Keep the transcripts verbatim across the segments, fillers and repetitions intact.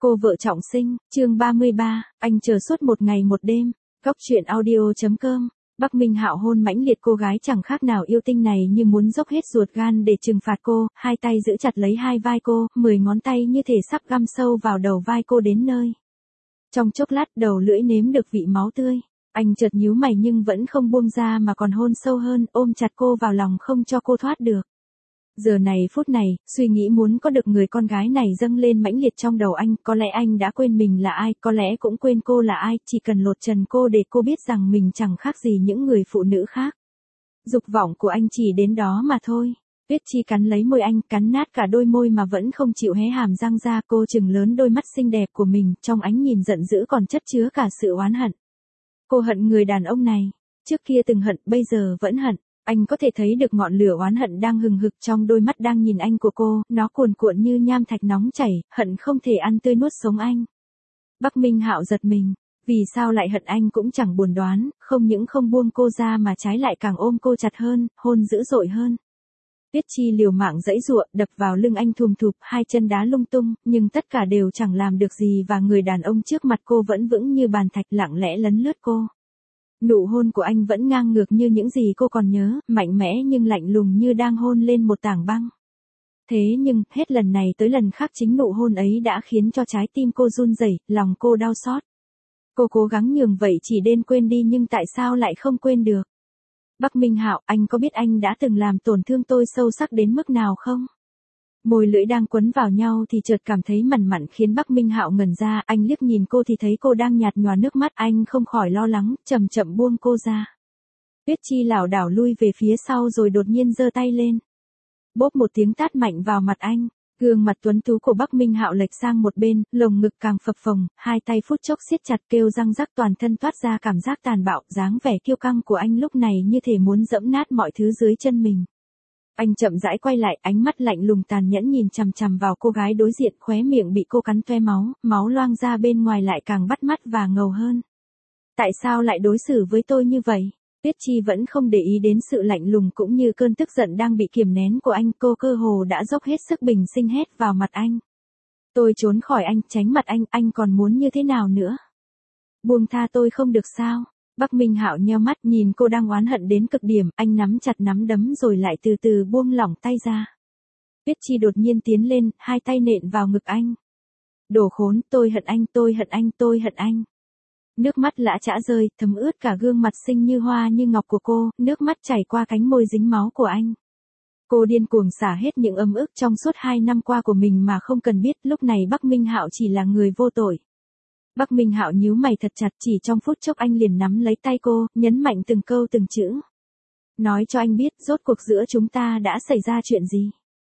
Cô vợ trọng sinh, chương ba mươi ba, anh chờ suốt một ngày một đêm. Góc truyện audio.com. Bắc Minh Hạo hôn mãnh liệt cô gái chẳng khác nào yêu tinh này như muốn dốc hết ruột gan để trừng phạt cô, hai tay giữ chặt lấy hai vai cô, mười ngón tay như thể sắp găm sâu vào đầu vai cô đến nơi. Trong chốc lát đầu lưỡi nếm được vị máu tươi, anh chợt nhíu mày nhưng vẫn không buông ra mà còn hôn sâu hơn, ôm chặt cô vào lòng không cho cô thoát được. Giờ này phút này, suy nghĩ muốn có được người con gái này dâng lên mãnh liệt trong đầu anh, có lẽ anh đã quên mình là ai, có lẽ cũng quên cô là ai, chỉ cần lột trần cô để cô biết rằng mình chẳng khác gì những người phụ nữ khác. Dục vọng của anh chỉ đến đó mà thôi. Tuyết Chi cắn lấy môi anh, cắn nát cả đôi môi mà vẫn không chịu hé hàm răng ra, cô trừng lớn đôi mắt xinh đẹp của mình, trong ánh nhìn giận dữ còn chất chứa cả sự oán hận. Cô hận người đàn ông này, trước kia từng hận, bây giờ vẫn hận. Anh có thể thấy được ngọn lửa oán hận đang hừng hực trong đôi mắt đang nhìn anh của cô, nó cuồn cuộn như nham thạch nóng chảy, hận không thể ăn tươi nuốt sống anh. Bắc Minh Hạo giật mình, vì sao lại hận anh cũng chẳng buồn đoán, không những không buông cô ra mà trái lại càng ôm cô chặt hơn, hôn dữ dội hơn. Tuyết Chi liều mạng giãy giụa, đập vào lưng anh thùm thụp, hai chân đá lung tung, nhưng tất cả đều chẳng làm được gì và người đàn ông trước mặt cô vẫn vững như bàn thạch lặng lẽ lấn lướt cô. Nụ hôn của anh vẫn ngang ngược như những gì cô còn nhớ, mạnh mẽ nhưng lạnh lùng như đang hôn lên một tảng băng. Thế nhưng, hết lần này tới lần khác chính nụ hôn ấy đã khiến cho trái tim cô run rẩy, lòng cô đau xót. Cô cố gắng nhường vậy chỉ nên quên đi nhưng tại sao lại không quên được? Bắc Minh Hạo, anh có biết anh đã từng làm tổn thương tôi sâu sắc đến mức nào không? Môi lưỡi đang quấn vào nhau thì chợt cảm thấy mằn mặn khiến Bắc Minh Hạo ngẩn ra, anh liếc nhìn cô thì thấy cô đang nhạt nhòa nước mắt, anh không khỏi lo lắng, chậm chậm buông cô ra. Tuyết Chi lảo đảo lui về phía sau rồi đột nhiên giơ tay lên. Bốp một tiếng tát mạnh vào mặt anh, gương mặt tuấn tú của Bắc Minh Hạo lệch sang một bên, lồng ngực càng phập phồng, hai tay phút chốc siết chặt kêu răng rắc toàn thân toát ra cảm giác tàn bạo, dáng vẻ kiêu căng của anh lúc này như thể muốn dẫm nát mọi thứ dưới chân mình. Anh chậm rãi quay lại, ánh mắt lạnh lùng tàn nhẫn nhìn chằm chằm vào cô gái đối diện, khóe miệng bị cô cắn toe máu, máu loang ra bên ngoài lại càng bắt mắt và ngầu hơn. Tại sao lại đối xử với tôi như vậy? Tuyết Chi vẫn không để ý đến sự lạnh lùng cũng như cơn tức giận đang bị kiềm nén của anh, cô cơ hồ đã dốc hết sức bình sinh hét vào mặt anh. Tôi trốn khỏi anh, tránh mặt anh, anh còn muốn như thế nào nữa? Buông tha tôi không được sao? Bắc Minh Hạo nheo mắt nhìn cô đang oán hận đến cực điểm, anh nắm chặt nắm đấm rồi lại từ từ buông lỏng tay ra. Tuyết Chi đột nhiên tiến lên, hai tay nện vào ngực anh. Đồ khốn, tôi hận anh, tôi hận anh, tôi hận anh. Nước mắt lã chã rơi, thấm ướt cả gương mặt xinh như hoa như ngọc của cô, nước mắt chảy qua cánh môi dính máu của anh. Cô điên cuồng xả hết những ấm ức trong suốt hai năm qua của mình mà không cần biết, lúc này Bắc Minh Hạo chỉ là người vô tội. Bắc Minh Hạo nhíu mày thật chặt, chỉ trong phút chốc anh liền nắm lấy tay cô, nhấn mạnh từng câu từng chữ. Nói cho anh biết, rốt cuộc giữa chúng ta đã xảy ra chuyện gì?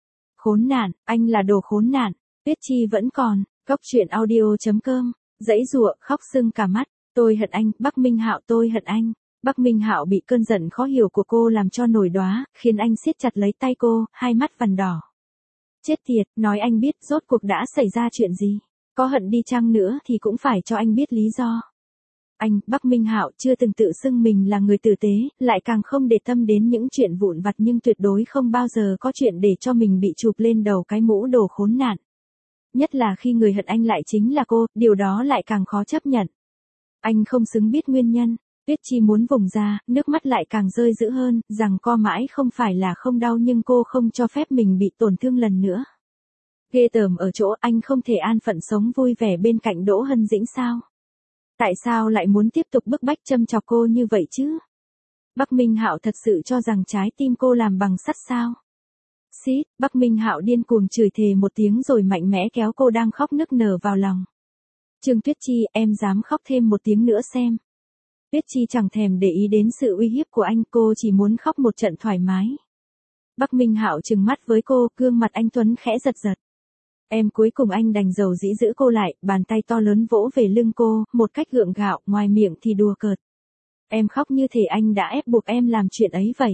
Khốn nạn, anh là đồ khốn nạn. Tuyết Chi vẫn còn, góc truyện audio.com, giãy giụa, khóc sưng cả mắt. Tôi hận anh, Bắc Minh Hạo, tôi hận anh. Bắc Minh Hạo bị cơn giận khó hiểu của cô làm cho nổi đoá, khiến anh siết chặt lấy tay cô, hai mắt vằn đỏ. Chết tiệt, nói anh biết rốt cuộc đã xảy ra chuyện gì? Có hận đi chăng nữa thì cũng phải cho anh biết lý do. Anh, Bắc Minh Hạo chưa từng tự xưng mình là người tử tế, lại càng không để tâm đến những chuyện vụn vặt nhưng tuyệt đối không bao giờ có chuyện để cho mình bị chụp lên đầu cái mũ đồ khốn nạn. Nhất là khi người hận anh lại chính là cô, điều đó lại càng khó chấp nhận. Anh không xứng biết nguyên nhân. Tuyết Chi muốn vùng ra, nước mắt lại càng rơi dữ hơn, rằng co mãi không phải là không đau nhưng cô không cho phép mình bị tổn thương lần nữa. Ghê tởm ở chỗ anh không thể an phận sống vui vẻ bên cạnh Đỗ Hân Dĩnh sao? Tại sao lại muốn tiếp tục bức bách châm chọc cô như vậy chứ? Bắc Minh Hạo thật sự cho rằng trái tim cô làm bằng sắt sao? Xít, Bắc Minh Hạo điên cuồng chửi thề một tiếng rồi mạnh mẽ kéo cô đang khóc nức nở vào lòng. Trương Tuyết Chi, em dám khóc thêm một tiếng nữa xem. Tuyết Chi chẳng thèm để ý đến sự uy hiếp của anh, cô chỉ muốn khóc một trận thoải mái. Bắc Minh Hạo trừng mắt với cô, gương mặt anh tuấn khẽ giật giật. Em cuối cùng anh đành dầu dĩ giữ cô lại, bàn tay to lớn vỗ về lưng cô, một cách gượng gạo, ngoài miệng thì đùa cợt. Em khóc như thể anh đã ép buộc em làm chuyện ấy vậy.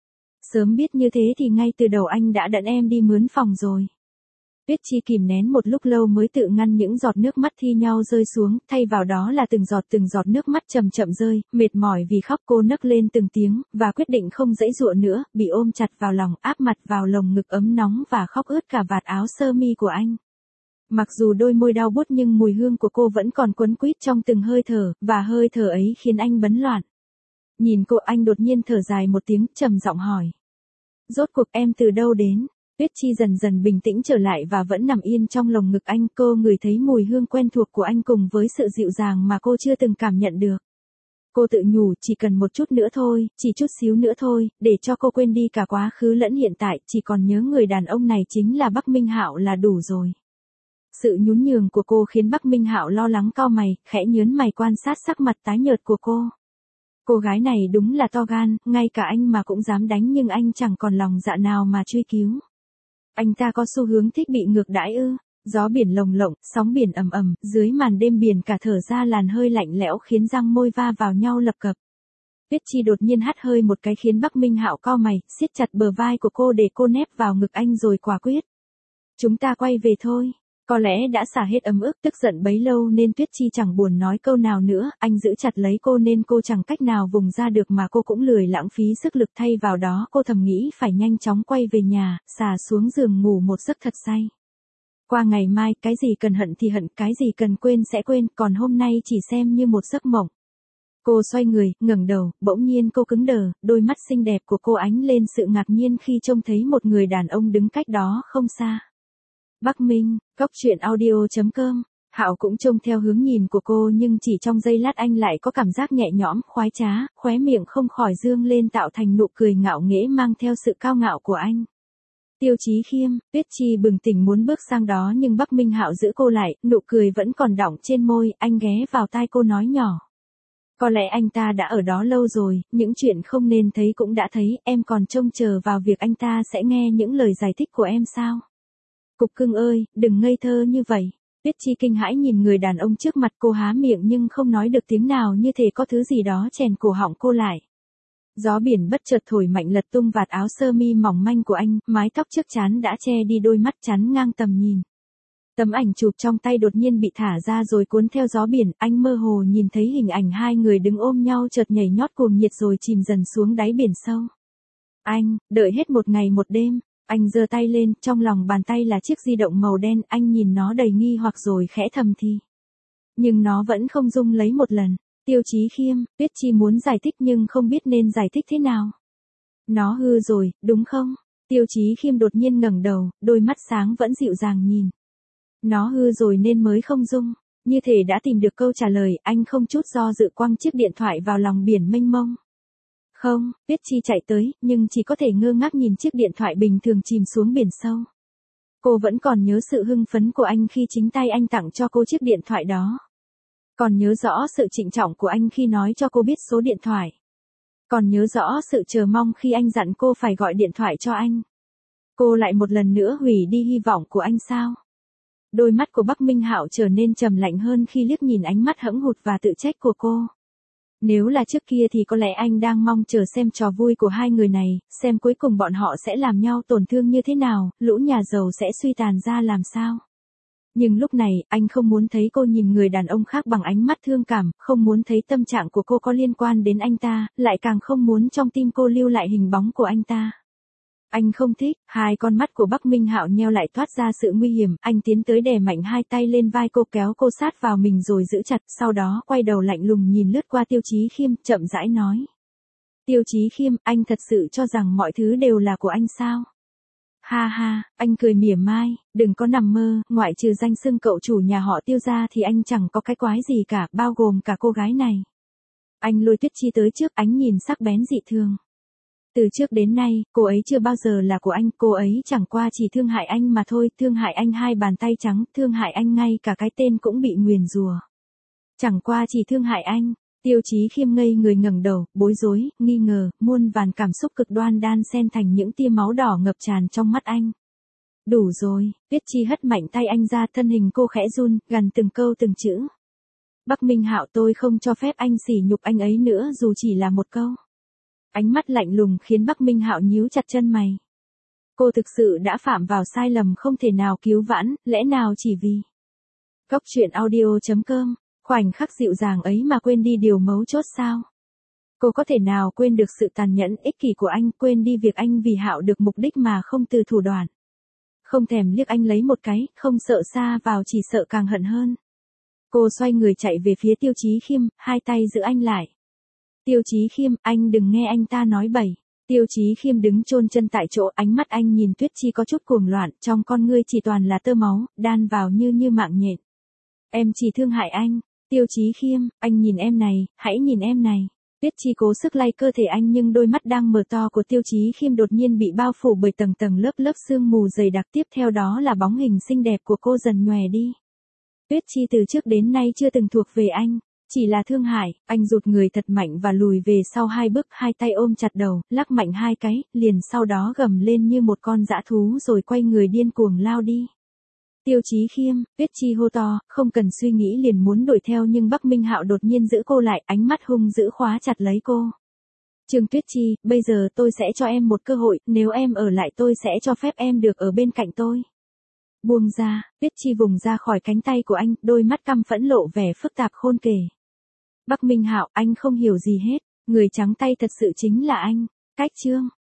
Sớm biết như thế thì ngay từ đầu anh đã dẫn em đi mướn phòng rồi. Tuyết Chi kìm nén một lúc lâu mới tự ngăn những giọt nước mắt thi nhau rơi xuống, thay vào đó là từng giọt từng giọt nước mắt chậm chậm rơi, mệt mỏi vì khóc cô nấc lên từng tiếng, và quyết định không giãy giụa nữa, bị ôm chặt vào lòng, áp mặt vào lồng ngực ấm nóng và khóc ướt cả vạt áo sơ mi của anh. Mặc dù đôi môi đau buốt nhưng mùi hương của cô vẫn còn quấn quýt trong từng hơi thở, và hơi thở ấy khiến anh bấn loạn. Nhìn cô, anh đột nhiên thở dài một tiếng, trầm giọng hỏi. Rốt cuộc em từ đâu đến? Tuyết Chi dần dần bình tĩnh trở lại và vẫn nằm yên trong lồng ngực anh. Cô ngửi thấy mùi hương quen thuộc của anh cùng với sự dịu dàng mà cô chưa từng cảm nhận được. Cô tự nhủ chỉ cần một chút nữa thôi, chỉ chút xíu nữa thôi, để cho cô quên đi cả quá khứ lẫn hiện tại, chỉ còn nhớ người đàn ông này chính là Bắc Minh Hạo là đủ rồi. Sự nhún nhường của cô khiến Bắc Minh Hạo lo lắng cau mày, khẽ nhớn mày quan sát sắc mặt tái nhợt của cô. Cô gái này đúng là to gan, ngay cả anh mà cũng dám đánh nhưng anh chẳng còn lòng dạ nào mà truy cứu. Anh ta có xu hướng thích bị ngược đãi ư? Gió biển lồng lộng, sóng biển ầm ầm, dưới màn đêm biển cả thở ra làn hơi lạnh lẽo khiến răng môi va vào nhau lập cập. Tuyết Chi đột nhiên hắt hơi một cái khiến Bắc Minh Hạo cau mày, siết chặt bờ vai của cô để cô nép vào ngực anh rồi quả quyết. Chúng ta quay về thôi. Có lẽ đã xả hết ấm ức tức giận bấy lâu nên Tuyết Chi chẳng buồn nói câu nào nữa, anh giữ chặt lấy cô nên cô chẳng cách nào vùng ra được mà cô cũng lười lãng phí sức lực thay vào đó cô thầm nghĩ phải nhanh chóng quay về nhà, xà xuống giường ngủ một giấc thật say. Qua ngày mai, cái gì cần hận thì hận, cái gì cần quên sẽ quên, còn hôm nay chỉ xem như một giấc mộng. Cô xoay người, ngẩng đầu, bỗng nhiên cô cứng đờ, đôi mắt xinh đẹp của cô ánh lên sự ngạc nhiên khi trông thấy một người đàn ông đứng cách đó không xa. Bắc Minh, Cốc Truyện Audio chấm com. Hạo cũng trông theo hướng nhìn của cô nhưng chỉ trong giây lát anh lại có cảm giác nhẹ nhõm, khoái trá, khóe miệng không khỏi dương lên tạo thành nụ cười ngạo nghễ mang theo sự cao ngạo của anh. Tiêu Chí Khiêm, Tuyết Chi bừng tỉnh muốn bước sang đó nhưng Bắc Minh Hạo giữ cô lại, nụ cười vẫn còn đọng trên môi, anh ghé vào tai cô nói nhỏ. Có lẽ anh ta đã ở đó lâu rồi, những chuyện không nên thấy cũng đã thấy, em còn trông chờ vào việc anh ta sẽ nghe những lời giải thích của em sao? Cục cưng ơi, đừng ngây thơ như vậy. Tuyết Chi kinh hãi nhìn người đàn ông trước mặt cô há miệng nhưng không nói được tiếng nào như thể có thứ gì đó chèn cổ họng cô lại. Gió biển bất chợt thổi mạnh lật tung vạt áo sơ mi mỏng manh của anh, mái tóc trước trán đã che đi đôi mắt chắn ngang tầm nhìn. Tấm ảnh chụp trong tay đột nhiên bị thả ra rồi cuốn theo gió biển, anh mơ hồ nhìn thấy hình ảnh hai người đứng ôm nhau chợt nhảy nhót cuồng nhiệt rồi chìm dần xuống đáy biển sâu. Anh, đợi hết một ngày một đêm. Anh giơ tay lên, trong lòng bàn tay là chiếc di động màu đen, anh nhìn nó đầy nghi hoặc rồi khẽ thầm thì. Nhưng nó vẫn không rung lấy một lần. Tiêu Chí Khiêm, Tuyết Chi muốn giải thích nhưng không biết nên giải thích thế nào. Nó hư rồi, đúng không? Tiêu Chí Khiêm đột nhiên ngẩng đầu, đôi mắt sáng vẫn dịu dàng nhìn. Nó hư rồi nên mới không rung. Như thể đã tìm được câu trả lời, anh không chút do dự quăng chiếc điện thoại vào lòng biển mênh mông. Không, Tuyết Chi chạy tới, nhưng chỉ có thể ngơ ngác nhìn chiếc điện thoại bình thường chìm xuống biển sâu. Cô vẫn còn nhớ sự hưng phấn của anh khi chính tay anh tặng cho cô chiếc điện thoại đó. Còn nhớ rõ sự trịnh trọng của anh khi nói cho cô biết số điện thoại. Còn nhớ rõ sự chờ mong khi anh dặn cô phải gọi điện thoại cho anh. Cô lại một lần nữa hủy đi hy vọng của anh sao? Đôi mắt của Bắc Minh Hạo trở nên trầm lạnh hơn khi liếc nhìn ánh mắt hẫng hụt và tự trách của cô. Nếu là trước kia thì có lẽ anh đang mong chờ xem trò vui của hai người này, xem cuối cùng bọn họ sẽ làm nhau tổn thương như thế nào, lũ nhà giàu sẽ suy tàn ra làm sao. Nhưng lúc này, anh không muốn thấy cô nhìn người đàn ông khác bằng ánh mắt thương cảm, không muốn thấy tâm trạng của cô có liên quan đến anh ta, lại càng không muốn trong tim cô lưu lại hình bóng của anh ta. Anh không thích, hai con mắt của Bắc Minh Hạo nheo lại toát ra sự nguy hiểm, anh tiến tới đè mạnh hai tay lên vai cô kéo cô sát vào mình rồi giữ chặt, sau đó quay đầu lạnh lùng nhìn lướt qua Tiêu Chí Khiêm, chậm rãi nói. Tiêu Chí Khiêm, anh thật sự cho rằng mọi thứ đều là của anh sao? Ha ha, anh cười mỉa mai, đừng có nằm mơ, ngoại trừ danh xưng cậu chủ nhà họ Tiêu ra thì anh chẳng có cái quái gì cả, bao gồm cả cô gái này. Anh lôi Tuyết Chi tới trước, ánh nhìn sắc bén dị thường. Từ trước đến nay, cô ấy chưa bao giờ là của anh, cô ấy chẳng qua chỉ thương hại anh mà thôi, thương hại anh hai bàn tay trắng, thương hại anh ngay cả cái tên cũng bị nguyền rủa. Chẳng qua chỉ thương hại anh. Tiêu Chí Khiêm ngây người ngẩng đầu, bối rối, nghi ngờ, muôn vàn cảm xúc cực đoan đan xen thành những tia máu đỏ ngập tràn trong mắt anh. Đủ rồi, Tuyết Chi hất mạnh tay anh ra, thân hình cô khẽ run, gằn từng câu từng chữ. Bắc Minh Hạo, tôi không cho phép anh sỉ nhục anh ấy nữa dù chỉ là một câu. Ánh mắt lạnh lùng khiến Bắc Minh Hạo nhíu chặt chân mày. Cô thực sự đã phạm vào sai lầm không thể nào cứu vãn, lẽ nào chỉ vì. Cốc Truyện Audio chấm com. Khoảnh khắc dịu dàng ấy mà quên đi điều mấu chốt sao? Cô có thể nào quên được sự tàn nhẫn ích kỷ của anh, quên đi việc anh vì Hạo được mục đích mà không từ thủ đoạn? không thèm liếc anh lấy một cái, không sợ xa vào chỉ sợ càng hận hơn. Cô xoay người chạy về phía Tiêu Chí Khiêm, hai tay giữ anh lại. Tiêu Chí Khiêm, anh đừng nghe anh ta nói bậy. Tiêu Chí Khiêm đứng chôn chân tại chỗ, ánh mắt anh nhìn Tuyết Chi có chút cuồng loạn, trong con ngươi chỉ toàn là tơ máu, đan vào như như mạng nhện. Em chỉ thương hại anh. Tiêu Chí Khiêm, anh nhìn em này, hãy nhìn em này. Tuyết Chi cố sức lay cơ thể anh nhưng đôi mắt đang mở to của Tiêu Chí Khiêm đột nhiên bị bao phủ bởi tầng tầng lớp lớp sương mù dày đặc, tiếp theo đó là bóng hình xinh đẹp của cô dần nhòe đi. Tuyết Chi từ trước đến nay chưa từng thuộc về anh, chỉ là thương hại. Anh rụt người thật mạnh và lùi về sau hai bước, hai tay ôm chặt đầu, lắc mạnh hai cái, liền sau đó gầm lên như một con dã thú rồi quay người điên cuồng lao đi. Tiêu Chí Khiêm, Tuyết Chi hô to, không cần suy nghĩ liền muốn đuổi theo nhưng Bắc Minh Hạo đột nhiên giữ cô lại, ánh mắt hung dữ khóa chặt lấy cô. Trương Tuyết Chi, bây giờ tôi sẽ cho em một cơ hội, nếu em ở lại tôi sẽ cho phép em được ở bên cạnh tôi. Buông ra, Tuyết Chi vùng ra khỏi cánh tay của anh, đôi mắt căm phẫn lộ vẻ phức tạp khôn kể. Bắc Minh Hạo, anh không hiểu gì hết, người trắng tay thật sự chính là anh. Cách chương